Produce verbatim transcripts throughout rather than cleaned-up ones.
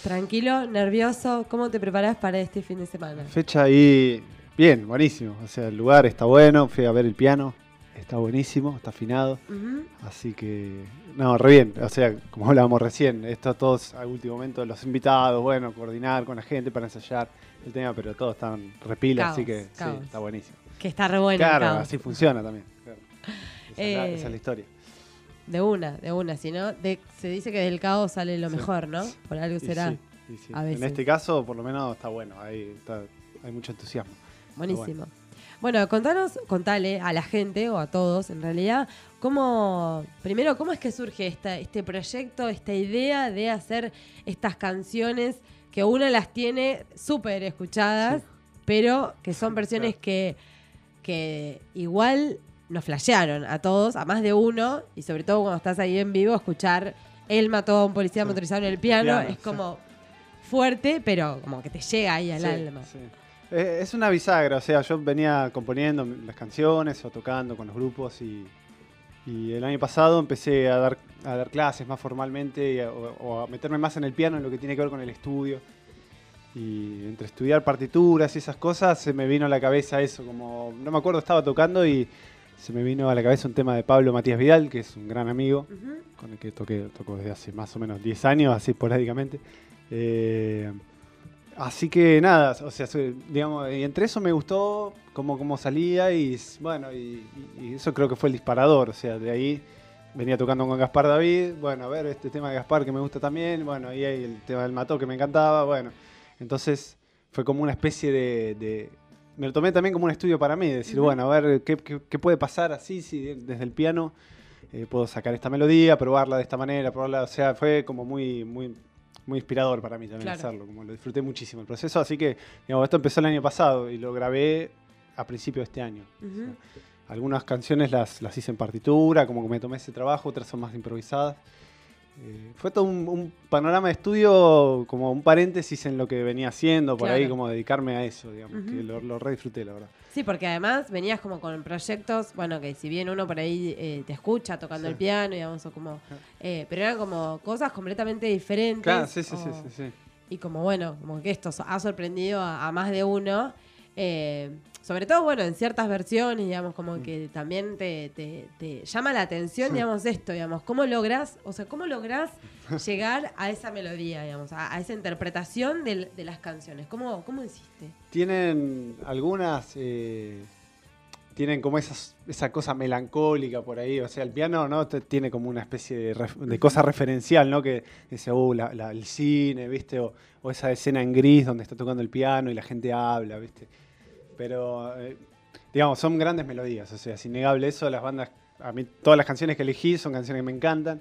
Tranquilo, nervioso, ¿cómo te preparás para este fin de semana? Fecha ahí, bien, buenísimo. O sea, el lugar está bueno, fui a ver el piano, está buenísimo, está afinado. Uh-huh. Así que, no, re bien. O sea, como hablábamos recién, esto todos al último momento, los invitados, bueno, coordinar con la gente para ensayar el tema, pero todos están repilas, Caos, así que caos. sí, está buenísimo. Que está re bueno. Claro, el caos. así funciona también. Claro. Esa, Eh, es la, esa es la historia. De una, de una, si no, de, se dice que del caos sale lo Sí. mejor, ¿no? Por algo Y será. sí, y sí. A veces. En este caso, por lo menos, está bueno, hay, está, hay mucho entusiasmo. Buenísimo. Bueno. bueno, contanos, contale a la gente o a todos, en realidad, cómo, primero, cómo es que surge esta, este proyecto, esta idea de hacer estas canciones que uno las tiene súper escuchadas, sí. pero que son versiones claro. que, que igual nos flashearon a todos, a más de uno, y sobre todo cuando estás ahí en vivo, escuchar él mató a un policía sí. motorizado en el piano, el piano es como sí. fuerte, pero como que te llega ahí al sí, alma. Sí. Es una bisagra, o sea, yo venía componiendo las canciones o tocando con los grupos y, y el año pasado empecé a dar, a dar clases más formalmente y a, o, o a meterme más en el piano, en lo que tiene que ver con el estudio. Y entre estudiar partituras y esas cosas se me vino a la cabeza eso, como no me acuerdo, estaba tocando y se me vino a la cabeza un tema de Pablo Matías Vidal, que es un gran amigo, uh-huh. con el que toqué, toco desde hace más o menos diez años, así esporádicamente. Eh, así que nada, o sea, digamos, y entre eso me gustó cómo, cómo salía y bueno, y, y eso creo que fue el disparador, o sea, de ahí venía tocando con Gaspar David, bueno, a ver, este tema de Gaspar que me gusta también, bueno, y ahí el tema del Mató que me encantaba, bueno, entonces fue como una especie de... de me lo tomé también como un estudio para mí, decir, uh-huh. bueno, a ver, ¿qué, qué, qué puede pasar así, si desde el piano eh, puedo sacar esta melodía, probarla de esta manera, probarla, o sea, fue como muy, muy, muy inspirador para mí también claro. hacerlo, como lo disfruté muchísimo el proceso, así que, digamos, esto empezó el año pasado y lo grabé a principio de este año. Uh-huh. O sea, algunas canciones las, las hice en partitura, como que me tomé ese trabajo, otras son más improvisadas. Eh, fue todo un, un panorama de estudio, como un paréntesis en lo que venía haciendo, por claro. ahí como dedicarme a eso, digamos, uh-huh. que lo, lo re disfruté, la verdad. Sí, porque además venías como con proyectos, bueno, que si bien uno por ahí eh, te escucha tocando sí. el piano, digamos, o como, eh, pero eran como cosas completamente diferentes. Claro, sí, sí, o, sí, sí, sí. Y como, bueno, como que esto ha sorprendido a, a más de uno. Eh, sobre todo, bueno, en ciertas versiones, digamos, como mm. que también te, te, te llama la atención, sí. digamos, esto, digamos, cómo lográs, o sea, cómo lográs llegar a esa melodía, digamos, a, a esa interpretación de, de las canciones. ¿Cómo, cómo hiciste? Tienen algunas, eh, tienen como esas, esa cosa melancólica por ahí, o sea, el piano, ¿no? Te, tiene como una especie de, ref, de cosa referencial, ¿no? Que dice, uh, la, la, el cine, ¿viste? O, o esa escena en gris donde está tocando el piano y la gente habla, ¿viste? Pero, eh, digamos, son grandes melodías, o sea, es innegable eso. Las bandas, a mí todas las canciones que elegí son canciones que me encantan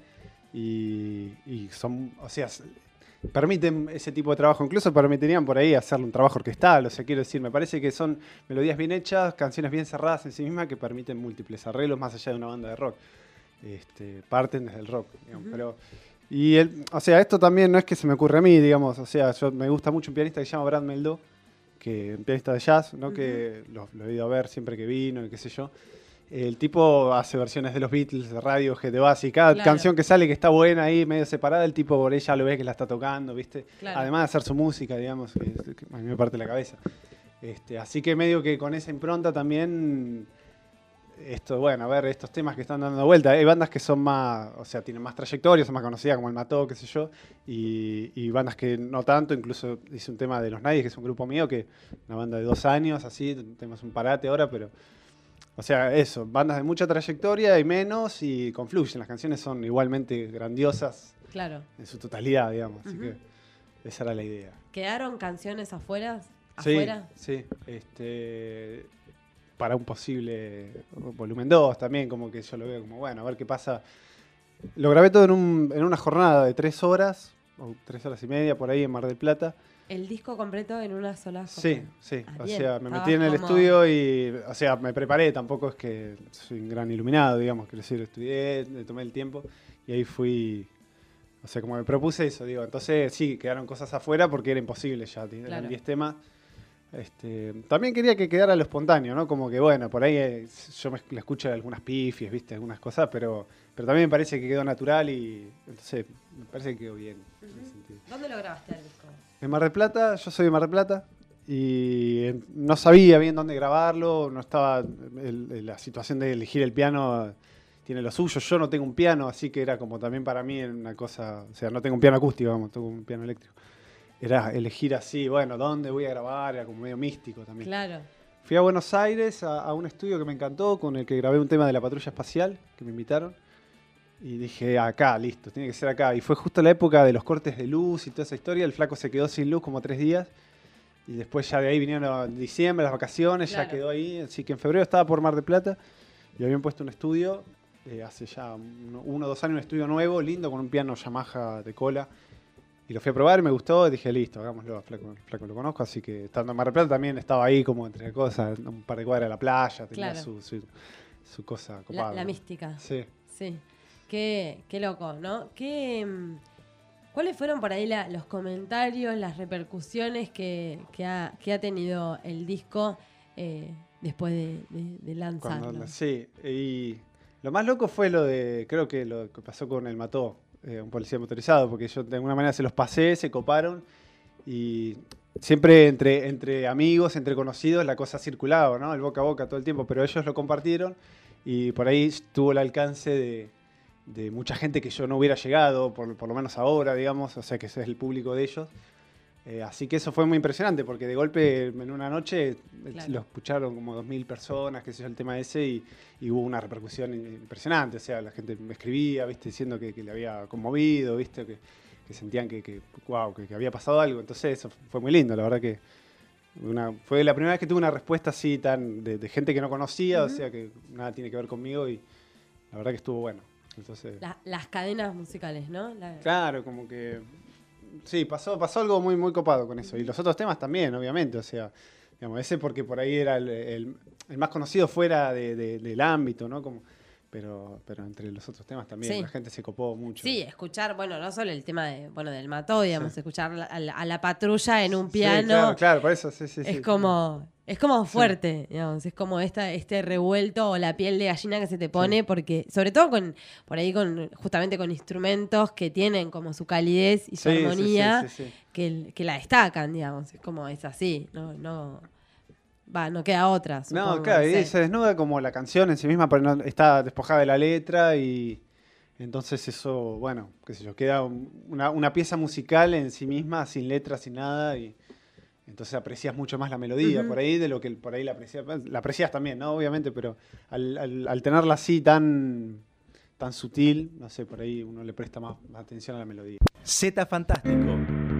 y, y son, o sea, permiten ese tipo de trabajo. Incluso permitirían por ahí hacer un trabajo orquestal, o sea, quiero decir, me parece que son melodías bien hechas, canciones bien cerradas en sí mismas que permiten múltiples arreglos más allá de una banda de rock. Este, parten desde el rock, digamos, uh-huh. pero... Y, el, o sea, esto también no es que se me ocurre a mí, digamos, o sea, yo, me gusta mucho un pianista que se llama Brad Mehldau, que un pianista de jazz, ¿no? Uh-huh. Que lo, lo he ido a ver siempre que vino y qué sé yo. El tipo hace versiones de los Beatles, de Radiohead, de Oasis, cada claro. canción que sale que está buena ahí, medio separada, el tipo por ella lo ve que la está tocando, ¿viste? Claro. Además de hacer su música, digamos, que, que a mí me parte la cabeza. Este, así que medio que con esa impronta también, esto, bueno, a ver, estos temas que están dando vuelta, hay bandas que son más, o sea, tienen más trayectoria, son más conocidas como El Mató, qué sé yo, y, y bandas que no tanto, incluso hice un tema de Los Nadies, que es un grupo mío, que una banda de dos años, así, tenemos un parate ahora, pero... O sea, eso, bandas de mucha trayectoria y menos, y confluyen. Las canciones son igualmente grandiosas claro. en su totalidad, digamos. Así uh-huh. que esa era la idea. ¿Quedaron canciones afuera? Sí, ¿Afuera? sí. Este, para un posible volumen dos también, como que yo lo veo como, bueno, a ver qué pasa. Lo grabé todo en, un, en una jornada de tres horas, o tres horas y media, por ahí en Mar del Plata. ¿El disco completo en una sola jornada? Sí, sí. Ah, o bien. sea, me Estabas metí en el como... estudio y, o sea, me preparé. Tampoco es que soy un gran iluminado, digamos, quiero decir, estudié, me tomé el tiempo y ahí fui, o sea, como me propuse eso, digo. Entonces, sí, quedaron cosas afuera porque era imposible ya, eran claro. diez temas. Este, también quería que quedara lo espontáneo, ¿no? Como que, bueno, por ahí eh, yo me, le escucho algunas pifies, ¿viste? Algunas cosas, pero, pero también me parece que quedó natural y entonces me parece que quedó bien. Uh-huh. En ese sentido. ¿Dónde lo grabaste, Alex? En Mar del Plata, yo soy de Mar del Plata y eh, no sabía bien dónde grabarlo, no estaba, el- el- la situación de elegir el piano tiene lo suyo, yo no tengo un piano, así que era como también para mí una cosa, o sea, no tengo un piano acústico, vamos, tengo un piano eléctrico. Era elegir así, bueno, ¿dónde voy a grabar? Era como medio místico también. Claro. Fui a Buenos Aires a, a un estudio que me encantó, con el que grabé un tema de la patrulla espacial, que me invitaron. Y dije, acá, listo, tiene que ser acá. Y fue justo la época de los cortes de luz y toda esa historia. El flaco se quedó sin luz como tres días. Y después ya de ahí vinieron a diciembre, las vacaciones, Claro. ya quedó ahí. Así que en febrero estaba por Mar del Plata y habían puesto un estudio, eh, hace ya uno, uno o dos años, un estudio nuevo, lindo, con un piano Yamaha de cola. Y lo fui a probar y me gustó. Y dije, listo, hagámoslo. Flaco, flaco lo conozco. Así que estando en Mar del Plata también estaba ahí como entre cosas, un par de cuadras de la playa. Tenía Claro. su, su, su cosa La, copada. la ¿no? mística. Sí. Sí. Qué, qué loco, ¿no? ¿Qué, mm, ¿Cuáles fueron por ahí la- los comentarios, las repercusiones que, que, ha, que ha tenido el disco eh, después de, de- de lanzarlo? Cuando- sí, y lo más loco fue lo de, creo que lo que pasó con el Mató, eh, un policía motorizado, porque yo de alguna manera se los pasé, se coparon, y siempre entre, entre amigos, entre conocidos, la cosa circulaba, ¿no? El boca a boca todo el tiempo, pero ellos lo compartieron, y por ahí tuvo el alcance de, de mucha gente que yo no hubiera llegado, por, por lo menos ahora, digamos, o sea que ese es el público de ellos. Eh, así que eso fue muy impresionante, porque de golpe en una noche eh, Claro. lo escucharon como dos mil personas, qué sé yo, el tema ese, y, y hubo una repercusión impresionante. O sea, la gente me escribía, ¿viste? Diciendo que, que le había conmovido, ¿viste? Que, que sentían que, que, wow, que, que había pasado algo. Entonces eso fue muy lindo, la verdad que una, fue la primera vez que tuve una respuesta así tan de, de gente que no conocía, Ujú. o sea que nada tiene que ver conmigo, y la verdad que estuvo bueno. Entonces, La- las cadenas musicales, ¿no? La- claro, como que sí, pasó, pasó algo muy, muy copado con eso. Y los otros temas también, obviamente. O sea, digamos, ese porque por ahí era el, el- el más conocido fuera de- de- del ámbito, ¿no? Como, pero, pero entre los otros temas también, Sí. la gente se copó mucho. Sí, escuchar, bueno, no solo el tema de, bueno, del Mató, digamos, Sí. escuchar la- a la, a la patrulla en un Sí, piano. claro, claro, por eso, sí, sí. Es sí. como, es como fuerte, digamos, es como esta, este revuelto o la piel de gallina que se te pone, Sí. porque, sobre todo con, por ahí con, justamente con instrumentos que tienen como su calidez y su Sí, sí, sí, armonía, sí, sí. Que, que la destacan, digamos, es como es así, no, no, va, no queda otra, No, supongo, claro, no y sé. se desnuda como la canción en sí misma, pero no- está despojada de la letra, y entonces eso, bueno, qué sé yo, queda un- una, una pieza musical en sí misma, sin letra, sin nada, y entonces aprecias mucho más la melodía Ujú. por ahí de lo que por ahí la aprecias. La aprecias también, ¿no? Obviamente, pero al, al- al tenerla así tan, tan sutil, no sé, por ahí uno le presta más, más atención a la melodía. Z Fantástico.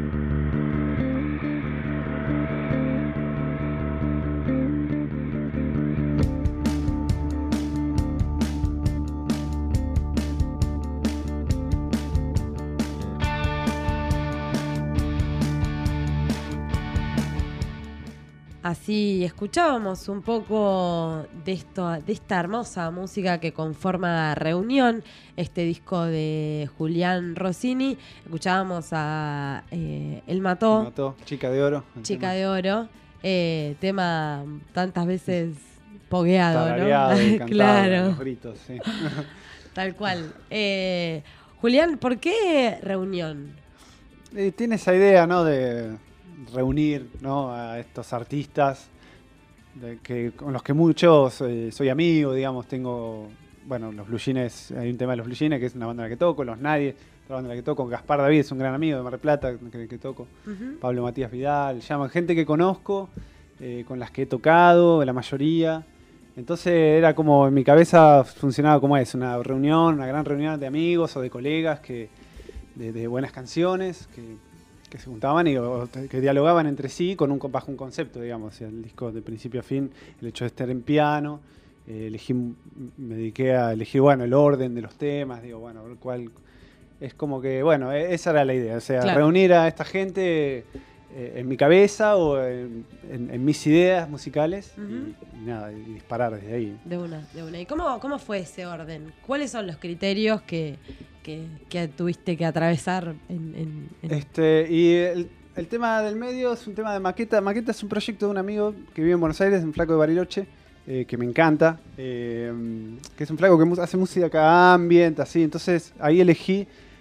Así escuchábamos un poco de esto, de esta hermosa música que conforma Reunión, este disco de Julián Rossini. Escuchábamos a eh, El Mató, Mató, Chica de Oro. el Chica tema. de Oro, eh, tema tantas veces pogueado, Tarareado ¿no? y cantado, Claro, los gritos, sí. tal cual. Eh, Julián, ¿por qué Reunión? Eh, tiene esa idea, ¿no? De reunir, ¿no? A estos artistas de que, con los que muchos eh, soy amigo, digamos. Tengo, bueno, los Blue Jeans, hay un tema de los Blue Jeans, que es una banda en la que toco, Los Nadie, otra banda en la que toco, Gaspar David es un gran amigo de Mar del Plata, que, que toco, Ujú. Pablo Matías Vidal, llaman gente que conozco, eh, con las que he tocado, la mayoría. Entonces era como, en mi cabeza funcionaba como es, una reunión, una gran reunión de amigos o de colegas que de, de buenas canciones que, que se juntaban y o, que dialogaban entre sí con un bajo un concepto, digamos. O sea, el disco de principio a fin, el hecho de estar en piano, eh, elegí, me dediqué a elegir, bueno, el orden de los temas, digo, bueno, a ver cuál. Es como que, bueno, esa era la idea, o sea, Claro. reunir a esta gente eh, en mi cabeza o en, en- en mis ideas musicales. Ujú. y, y nada, y disparar desde ahí. De una, de una. ¿Y cómo, cómo fue ese orden? ¿Cuáles son los criterios que, que, que tuviste que atravesar en, en- en- Este, y el, el tema del medio es un tema de Maqueta. Maqueta es un proyecto de un amigo que vive en Buenos Aires, un flaco de Bariloche, eh, que me encanta, eh, que es un flaco que mu- hace música ambient, así. Entonces ahí elegí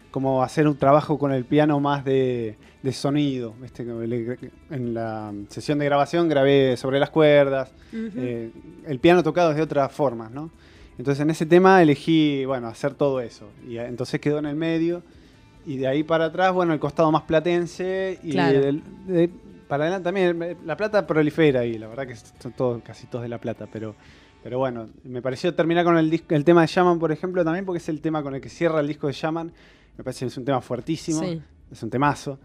como hacer un trabajo con el piano más de, de sonido. ¿Viste? En la sesión de grabación grabé sobre las cuerdas, uh-huh. eh, el piano tocado de otras formas, ¿no? Entonces en ese tema elegí, bueno, hacer todo eso. Y entonces quedó en el medio. Y de ahí para atrás, bueno, el costado más platense. Y claro. de, de, para adelante también, La Plata prolifera ahí. La verdad que son todos, casi todos de La Plata. Pero, pero bueno, me pareció terminar con el, disco, el tema de Shaman, por ejemplo, también porque es el tema con el que cierra el disco de Shaman. Me parece que es un tema fuertísimo. Sí. Es un temazo.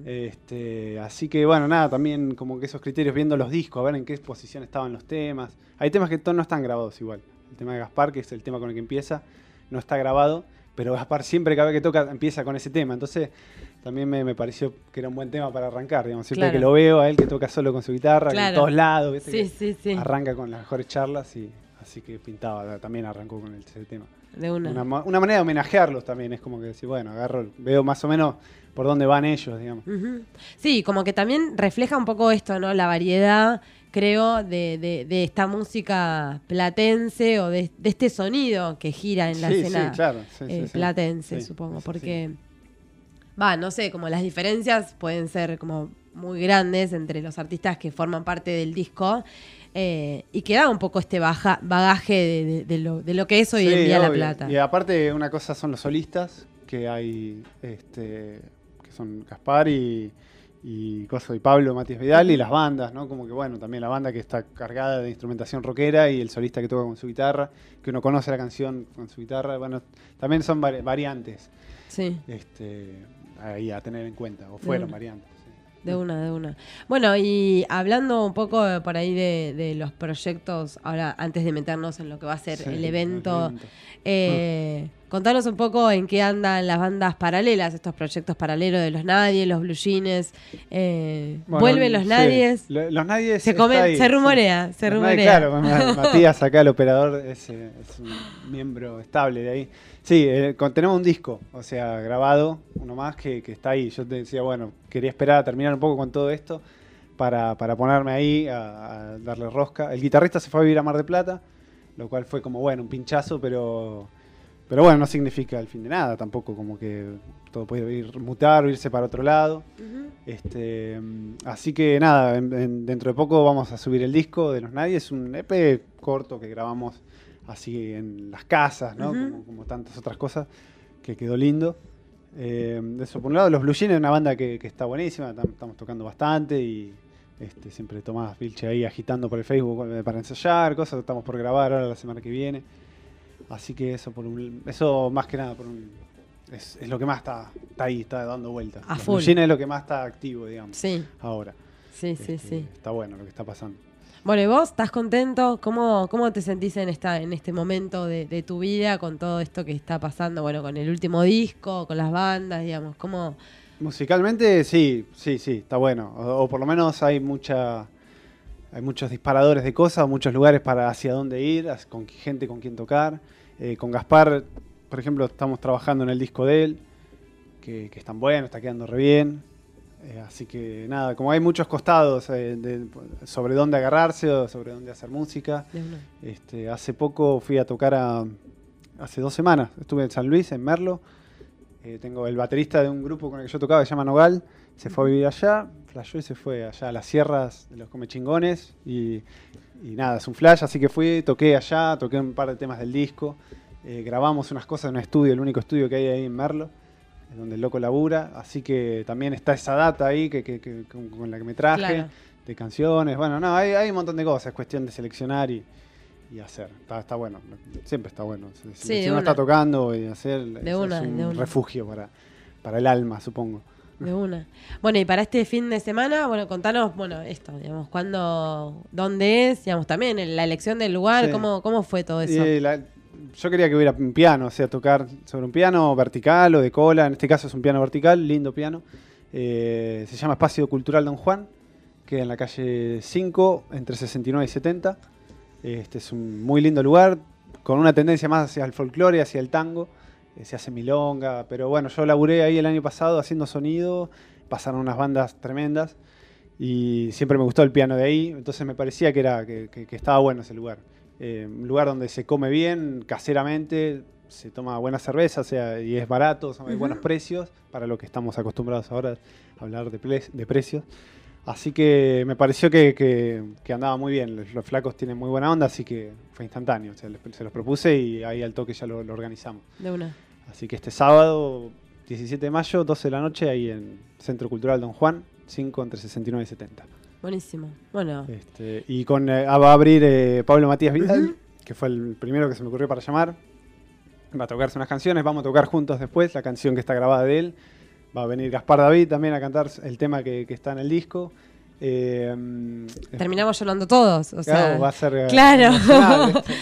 Este, así que bueno, nada, también como que esos criterios, viendo los discos, a ver en qué posición estaban los temas. Hay temas que no están grabados igual. El tema de Gaspar, que es el tema con el que empieza, no está grabado, pero Gaspar siempre, cada vez que toca, empieza con ese tema. Entonces también me, me pareció que era un buen tema para arrancar, digamos. Siempre claro. que lo veo a él que toca solo con su guitarra, claro. en todos lados, ¿viste? Sí, sí, sí. Arranca con las mejores charlas y así que pintaba, también arrancó con ese tema. De una. Una, una manera de homenajearlos también, es como que decir, bueno, agarro, veo más o menos por dónde van ellos, digamos. Uh-huh. Sí, como que también refleja un poco esto, ¿no? La variedad, creo, de, de, de esta música platense o de, de este sonido que gira en la sí, escena sí, claro. sí, eh, sí, platense, sí, supongo, sí, porque, va, sí. no sé, como las diferencias pueden ser como muy grandes entre los artistas que forman parte del disco. Eh, y que da un poco este baja, bagaje de, de, de, lo, de lo que es hoy sí, en día obvio. La Plata. Y aparte, una cosa son los solistas, que hay, este, que son Gaspar y, y, Coso, y Pablo Matías Vidal, uh-huh. y las bandas, ¿no? Como que bueno, también la banda que está cargada de instrumentación rockera y el solista que toca con su guitarra, que uno conoce la canción con su guitarra, bueno, también son vari- variantes. Sí. Este, ahí a tener en cuenta, o fueron uh-huh. variantes. De una, de una. Bueno, y hablando un poco por ahí de, de los proyectos, ahora antes de meternos en lo que va a ser sí, el evento, el evento. Eh, uh. contanos un poco en qué andan las bandas paralelas, estos proyectos paralelos de Los Nadie, los Blue Jeans. Eh, bueno, ¿vuelven Los sí. Nadies? Los Nadies se, come, ahí, se rumorea, sí. se rumorea. Claro, Matías acá, el operador, es, es un miembro estable de ahí. Sí, eh, con, tenemos un disco, o sea, grabado, uno más que, que está ahí. Yo te decía, bueno, quería esperar a terminar un poco con todo esto para, para ponerme ahí a, a darle rosca. El guitarrista se fue a vivir a Mar del Plata, lo cual fue como, bueno, un pinchazo, pero, pero bueno, no significa el fin de nada tampoco, como que todo puede ir, mutar o irse para otro lado. Uh-huh. Este, así que nada, en, en, dentro de poco vamos a subir el disco de Los Nadie. Es un E P corto que grabamos así en las casas, ¿no? Uh-huh. Como, como tantas otras cosas, que quedó lindo. Eh, eso por un lado. Los Blue Jeans es una banda que, que está buenísima, estamos tocando bastante y este, siempre Tomás Vilche ahí agitando por el Facebook para ensayar, cosas que estamos por grabar ahora la semana que viene. Así que eso por un, eso más que nada por un, es, es lo que más está, está ahí, está dando vueltas. Los Blue Jeans es lo que más está activo, digamos, sí. ahora. Sí, este, sí, sí. Está bueno lo que está pasando. Bueno, ¿y vos estás contento? ¿Cómo, cómo te sentís en esta en este momento de, de tu vida con todo esto que está pasando? Bueno, con el último disco, con las bandas, digamos, ¿cómo? Musicalmente sí, sí, sí, está bueno. O, o por lo menos hay mucha hay muchos disparadores de cosas, muchos lugares para hacia dónde ir, con gente con quien tocar. Eh, con Gaspar, por ejemplo, estamos trabajando en el disco de él, que, que es tan bueno, está quedando re bien. Eh, así que nada, como hay muchos costados eh, de, sobre dónde agarrarse o sobre dónde hacer música. Este, hace poco fui a tocar a, hace dos semanas, estuve en San Luis, en Merlo. Eh, tengo el baterista de un grupo con el que yo tocaba, que se llama Nogal, se fue a vivir allá, flashó y se fue allá a las sierras de los Comechingones. Y, y nada, es un flash, así que fui, toqué allá, toqué un par de temas del disco. Eh, grabamos unas cosas en un estudio, el único estudio que hay ahí en Merlo, donde el loco labura, así que también está esa data ahí que, que, que con, con la que me traje, claro. de canciones, bueno, no, hay, hay un montón de cosas, es cuestión de seleccionar y, y hacer, está, está bueno, siempre está bueno, si, sí, si uno está tocando y hacer, de es, una, es un de una. refugio para, para el alma, supongo. De una. Bueno, y para este fin de semana, bueno, contanos, bueno, esto, digamos, cuándo, dónde es, digamos, también la elección del lugar, sí. ¿cómo, cómo fue todo eso? Y la, Yo quería que hubiera un piano, o sea, tocar sobre un piano vertical o de cola. En este caso es un piano vertical, lindo piano. Eh, se llama Espacio Cultural Don Juan, queda en la calle cinco, entre sesenta y nueve y setenta. Este es un muy lindo lugar, con una tendencia más hacia el folclore, hacia el tango. Eh, se hace milonga, pero bueno, yo laburé ahí el año pasado haciendo sonido, pasaron unas bandas tremendas y siempre me gustó el piano de ahí, entonces me parecía que, era, que, que, que estaba bueno ese lugar. Eh, un lugar donde se come bien, caseramente, se toma buena cerveza, o sea, y es barato, son, hay Ujú. buenos precios, para lo que estamos acostumbrados ahora a hablar de, ple- de precios. Así que me pareció que, que- que andaba muy bien. Los, los flacos tienen muy buena onda, así que fue instantáneo. O sea, les- se los propuse y ahí al toque ya lo, lo organizamos. De una. Así que este sábado, diecisiete de mayo, doce de la noche, ahí en Centro Cultural Don Juan, cinco entre sesenta y nueve y setenta. Buenísimo. Bueno. Este, y con, eh, ah, va a abrir eh, Pablo Matías Vidal, Ujú. que fue el primero que se me ocurrió para llamar. Va a tocarse unas canciones, vamos a tocar juntos después la canción que está grabada de él. Va a venir Gaspar David también a cantar el tema que, que está en el disco. Eh, Terminamos llorando todos. O sea, claro, va a ser eh, claro. emocional, ¿viste?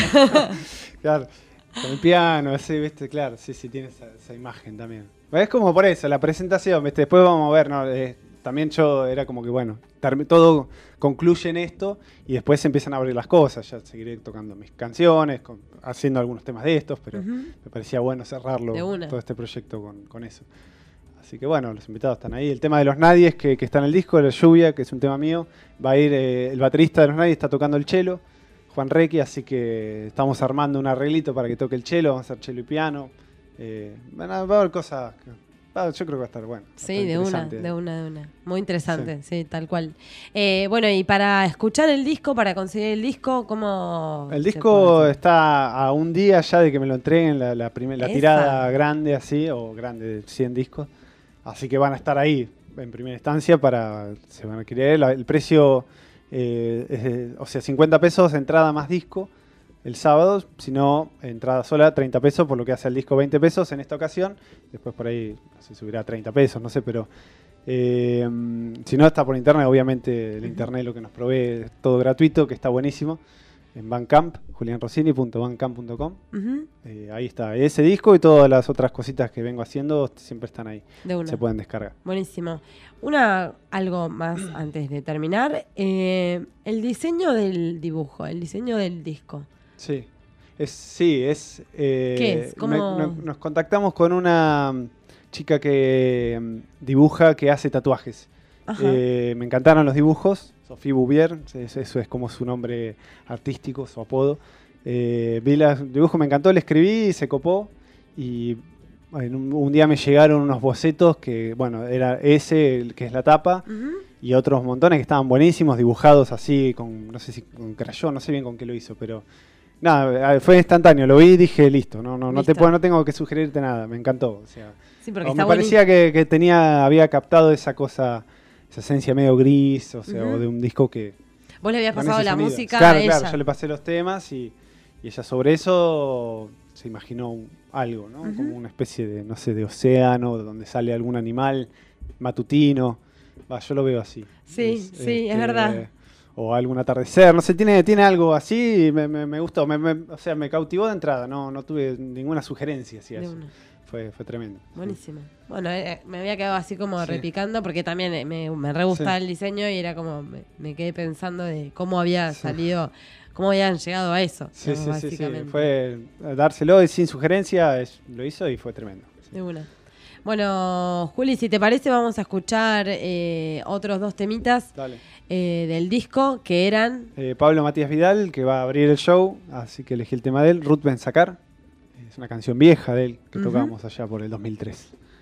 Claro, con el piano, así, ¿viste? Claro, sí, sí, tiene esa, esa imagen también. Es como por eso, la presentación, ¿viste? Después vamos a ver, ¿no? Eh, también yo era como que, bueno, termi- todo concluye en esto y después se empiezan a abrir las cosas. Ya seguiré tocando mis canciones, con- haciendo algunos temas de estos, pero Ujú. me parecía bueno cerrarlo, De una. todo este proyecto con, con eso. Así que bueno, los invitados están ahí. El tema de los Nadies, que, que está en el disco, La Lluvia, que es un tema mío. Va a ir eh, el baterista de los Nadies, está tocando el cello, Juan Requi, así que estamos armando un arreglito para que toque el cello. Vamos a hacer cello y piano. Eh, van a- va a haber cosas. que- va- yo creo que va a estar bueno. va a Sí, estar de una, interesante. de una, de una. Muy interesante, sí, tal cual. Eh, bueno, y para escuchar el disco, para conseguir el disco, ¿cómo? El se disco puede hacer? está a un día ya de que me lo entreguen, la, la, primer- la Esa. tirada grande así, o grande de cien discos. Así que van a estar ahí en primera instancia para, se van a adquirir. La- el precio, eh, es de- o sea, cincuenta pesos entrada más disco el sábado, si no, entrada sola treinta pesos, por lo que hace el disco veinte pesos en esta ocasión. Después por ahí se subirá a treinta pesos, no sé, pero eh, si no está por internet, obviamente el internet lo que nos provee es todo gratuito, que está buenísimo. En Bandcamp, julian rossini punto bandcamp punto com. Ujú, Eh, ahí está, ese disco y todas las otras cositas que vengo haciendo siempre están ahí, de una. se pueden descargar. Buenísimo. Una, algo más antes de terminar. Eh, el diseño del dibujo, el diseño del disco. Sí, es, sí, es... eh, ¿Qué es? ¿Cómo? no- no- nos contactamos con una mm, chica que mm, dibuja, que hace tatuajes. Ajá. Eh, me encantaron los dibujos, Sophie Bouvier, eso, eso es como su nombre artístico, su apodo. Eh, vi los dibujos, me encantó, le escribí, se copó y bueno, un, un día me llegaron unos bocetos que, bueno, era ese, el que es la tapa, Ujú. y otros montones que estaban buenísimos, dibujados así, con no sé si con crayón, no sé bien con qué lo hizo, pero nada, fue instantáneo, lo vi y dije, listo, no, no, no, te Listo. puedo, no tengo que sugerirte nada, me encantó. O sea, Sí, porque o está me parecía que, que tenía, había captado esa cosa, esa esencia medio gris, o sea, Ujú. o de un disco que... Vos le habías con pasado ese la sonido. música Claro, a claro, ella. yo le pasé los temas y, y ella sobre eso se imaginó un- algo, ¿no? Ujú. Como una especie de, no sé, de océano, donde sale algún animal matutino. Va, yo lo veo así. Sí, sí, es verdad. O algún atardecer, no sé, tiene, tiene algo así y me, me- me gustó, me- me- o sea, me cautivó de entrada, no, no tuve ninguna sugerencia hacia De eso. una. Fue, fue tremendo. Buenísimo. Bueno, eh, me había quedado así como Sí. repicando porque también eh, me, me re gustaba Sí. el diseño y era como, me, me quedé pensando de cómo había Sí. salido, cómo habían llegado a eso. Sí, digamos, sí, sí, sí, básicamente. fue dárselo y sin sugerencia, es- lo hizo y fue tremendo. Sí. De una. Bueno, Juli, si te parece, vamos a escuchar eh, otros dos temitas Dale. eh, del disco que eran. Eh, Pablo Matías Vidal, que va a abrir el show, así que elegí el tema de él, Ruth Ben Sacar. Es una canción vieja de él que Ujú. tocábamos allá por el dos mil tres.